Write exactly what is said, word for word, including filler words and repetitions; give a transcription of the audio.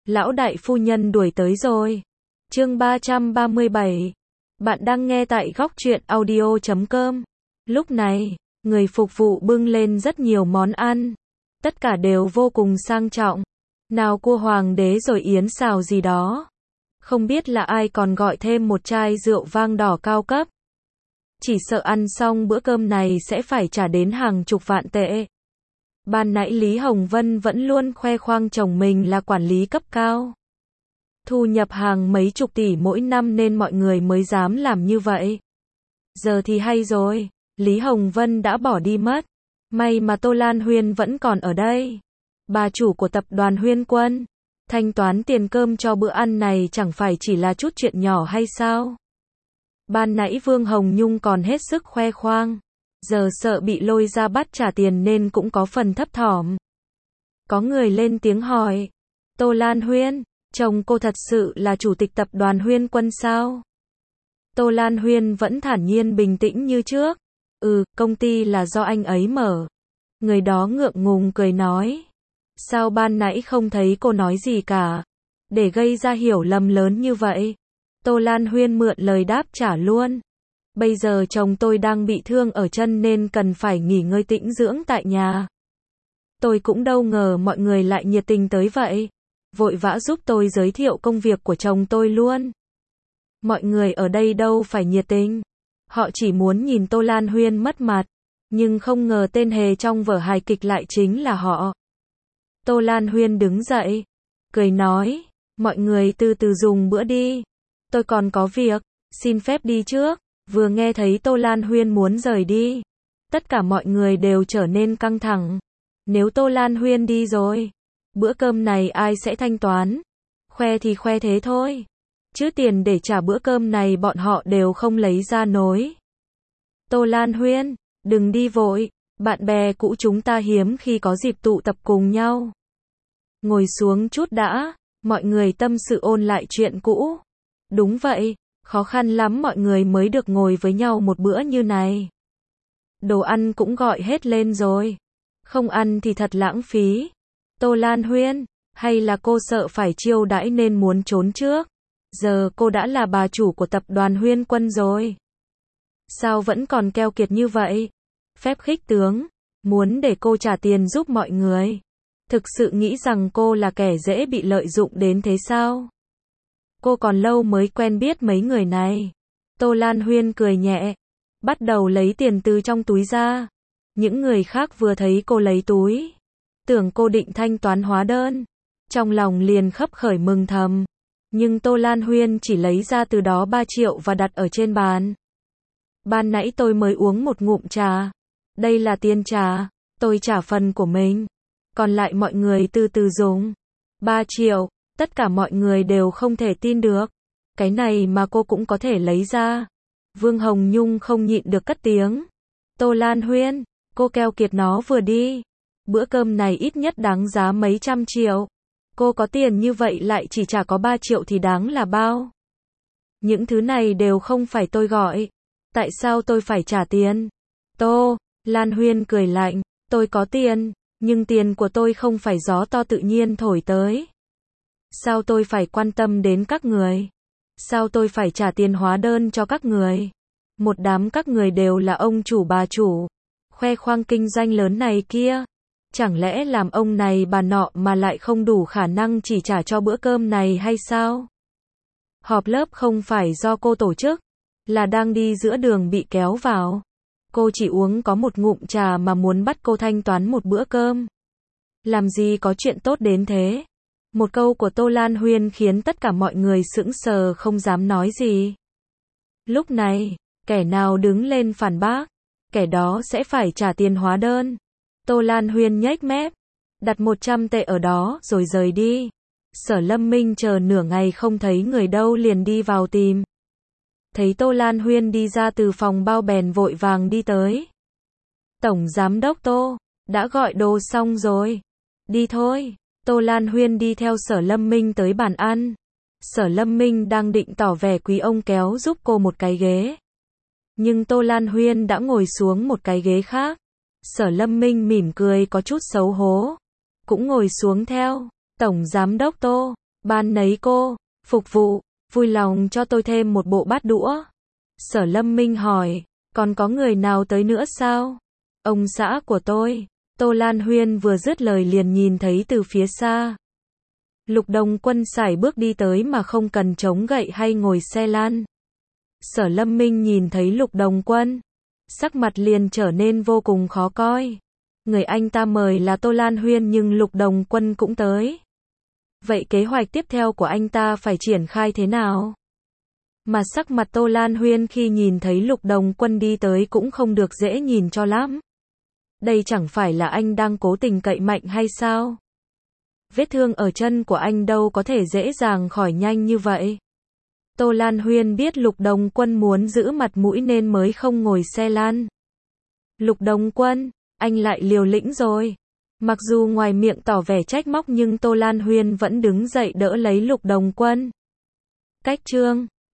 Lão đại phu nhân đuổi tới rồi. Chương ba trăm ba mươi bảy. Bạn đang nghe tại góc truyện audio chấm com. Lúc này, người phục vụ bưng lên rất nhiều món ăn. Tất cả đều vô cùng sang trọng. Nào cua hoàng đế rồi yến xào gì đó. Không biết là ai còn gọi thêm một chai rượu vang đỏ cao cấp. Chỉ sợ ăn xong bữa cơm này sẽ phải trả đến hàng chục vạn tệ. Ban nãy Lý Hồng Vân vẫn luôn khoe khoang chồng mình là quản lý cấp cao. Thu nhập hàng mấy chục tỷ mỗi năm nên mọi người mới dám làm như vậy. Giờ thì hay rồi, Lý Hồng Vân đã bỏ đi mất. May mà Tô Lan Huyên vẫn còn ở đây. Bà chủ của tập đoàn Huyên Quân. Thanh toán tiền cơm cho bữa ăn này chẳng phải chỉ là chút chuyện nhỏ hay sao? Ban nãy Vương Hồng Nhung còn hết sức khoe khoang. Giờ sợ bị lôi ra bắt trả tiền nên cũng có phần thấp thỏm. Có người lên tiếng hỏi. Tô Lan Huyên, chồng cô thật sự là chủ tịch tập đoàn Huyên Quân sao? Tô Lan Huyên vẫn thản nhiên bình tĩnh như trước. Ừ, công ty là do anh ấy mở. Người đó ngượng ngùng cười nói. Sao ban nãy không thấy cô nói gì cả? Để gây ra hiểu lầm lớn như vậy. Tô Lan Huyên mượn lời đáp trả luôn. Bây giờ chồng tôi đang bị thương ở chân nên cần phải nghỉ ngơi tĩnh dưỡng tại nhà. Tôi cũng đâu ngờ mọi người lại nhiệt tình tới vậy. Vội vã giúp tôi giới thiệu công việc của chồng tôi luôn. Mọi người ở đây đâu phải nhiệt tình. Họ chỉ muốn nhìn Tô Lan Huyên mất mặt. Nhưng không ngờ tên hề trong vở hài kịch lại chính là họ. Tô Lan Huyên đứng dậy. Cười nói. Mọi người từ từ dùng bữa đi. Tôi còn có việc. Xin phép đi trước. Vừa nghe thấy Tô Lan Huyên muốn rời đi. Tất cả mọi người đều trở nên căng thẳng. Nếu Tô Lan Huyên đi rồi. Bữa cơm này ai sẽ thanh toán? Khoe thì khoe thế thôi. Chứ tiền để trả bữa cơm này bọn họ đều không lấy ra nổi. Tô Lan Huyên, đừng đi vội. Bạn bè cũ chúng ta hiếm khi có dịp tụ tập cùng nhau. Ngồi xuống chút đã. Mọi người tâm sự ôn lại chuyện cũ. Đúng vậy. Khó khăn lắm mọi người mới được ngồi với nhau một bữa như này. Đồ ăn cũng gọi hết lên rồi. Không ăn thì thật lãng phí. Tô Lan Huyên, hay là cô sợ phải chiêu đãi nên muốn trốn trước? Giờ cô đã là bà chủ của tập đoàn Huyên Quân rồi. Sao vẫn còn keo kiệt như vậy? Phép khích tướng, muốn để cô trả tiền giúp mọi người. Thực sự nghĩ rằng cô là kẻ dễ bị lợi dụng đến thế sao? Cô còn lâu mới quen biết mấy người này. Tô Lan Huyên cười nhẹ. Bắt đầu lấy tiền từ trong túi ra. Những người khác vừa thấy cô lấy túi. Tưởng cô định thanh toán hóa đơn. Trong lòng liền khấp khởi mừng thầm. Nhưng Tô Lan Huyên chỉ lấy ra từ đó ba triệu và đặt ở trên bàn. Ban nãy tôi mới uống một ngụm trà. Đây là tiền trà. Tôi trả phần của mình. Còn lại mọi người từ từ dùng. ba triệu. Tất cả mọi người đều không thể tin được. Cái này mà cô cũng có thể lấy ra. Vương Hồng Nhung không nhịn được cất tiếng. Tô Lan Huyên, cô keo kiệt nó vừa đi. Bữa cơm này ít nhất đáng giá mấy trăm triệu. Cô có tiền như vậy lại chỉ trả có ba triệu thì đáng là bao? Những thứ này đều không phải tôi gọi. Tại sao tôi phải trả tiền? Tô Lan Huyên cười lạnh. Tôi có tiền, nhưng tiền của tôi không phải gió to tự nhiên thổi tới. Sao tôi phải quan tâm đến các người? Sao tôi phải trả tiền hóa đơn cho các người? Một đám các người đều là ông chủ bà chủ. Khoe khoang kinh doanh lớn này kia. Chẳng lẽ làm ông này bà nọ mà lại không đủ khả năng chỉ trả cho bữa cơm này hay sao? Họp lớp không phải do cô tổ chức. Là đang đi giữa đường bị kéo vào. Cô chỉ uống có một ngụm trà mà muốn bắt cô thanh toán một bữa cơm. Làm gì có chuyện tốt đến thế? Một câu của Tô Lan Huyên khiến tất cả mọi người sững sờ không dám nói gì. Lúc này, kẻ nào đứng lên phản bác, kẻ đó sẽ phải trả tiền hóa đơn. Tô Lan Huyên nhếch mép, đặt một trăm tệ ở đó rồi rời đi. Sở Lâm Minh chờ nửa ngày không thấy người đâu liền đi vào tìm. Thấy Tô Lan Huyên đi ra từ phòng bao bèn vội vàng đi tới. Tổng Giám đốc Tô, đã gọi đồ xong rồi. Đi thôi. Tô Lan Huyên đi theo Sở Lâm Minh tới bàn ăn. Sở Lâm Minh đang định tỏ vẻ quý ông kéo giúp cô một cái ghế. Nhưng Tô Lan Huyên đã ngồi xuống một cái ghế khác. Sở Lâm Minh mỉm cười có chút xấu hổ. Cũng ngồi xuống theo. Tổng Giám đốc Tô, Ban nấy cô, phục vụ, vui lòng cho tôi thêm một bộ bát đũa. Sở Lâm Minh hỏi, còn có người nào tới nữa sao? Ông xã của tôi. Tô Lan Huyên vừa dứt lời liền nhìn thấy từ phía xa. Lục Đồng Quân sải bước đi tới mà không cần chống gậy hay ngồi xe lan. Sở Lâm Minh nhìn thấy Lục Đồng Quân, sắc mặt liền trở nên vô cùng khó coi. Người anh ta mời là Tô Lan Huyên nhưng Lục Đồng Quân cũng tới. Vậy kế hoạch tiếp theo của anh ta phải triển khai thế nào? Mà sắc mặt Tô Lan Huyên khi nhìn thấy Lục Đồng Quân đi tới cũng không được dễ nhìn cho lắm. Đây chẳng phải là anh đang cố tình cậy mạnh hay sao? Vết thương ở chân của anh đâu có thể dễ dàng khỏi nhanh như vậy. Tô Lan Huyên biết Lục Đồng Quân muốn giữ mặt mũi nên mới không ngồi xe lan. Lục Đồng Quân, anh lại liều lĩnh rồi. Mặc dù ngoài miệng tỏ vẻ trách móc nhưng Tô Lan Huyên vẫn đứng dậy đỡ lấy Lục Đồng Quân. Cách chương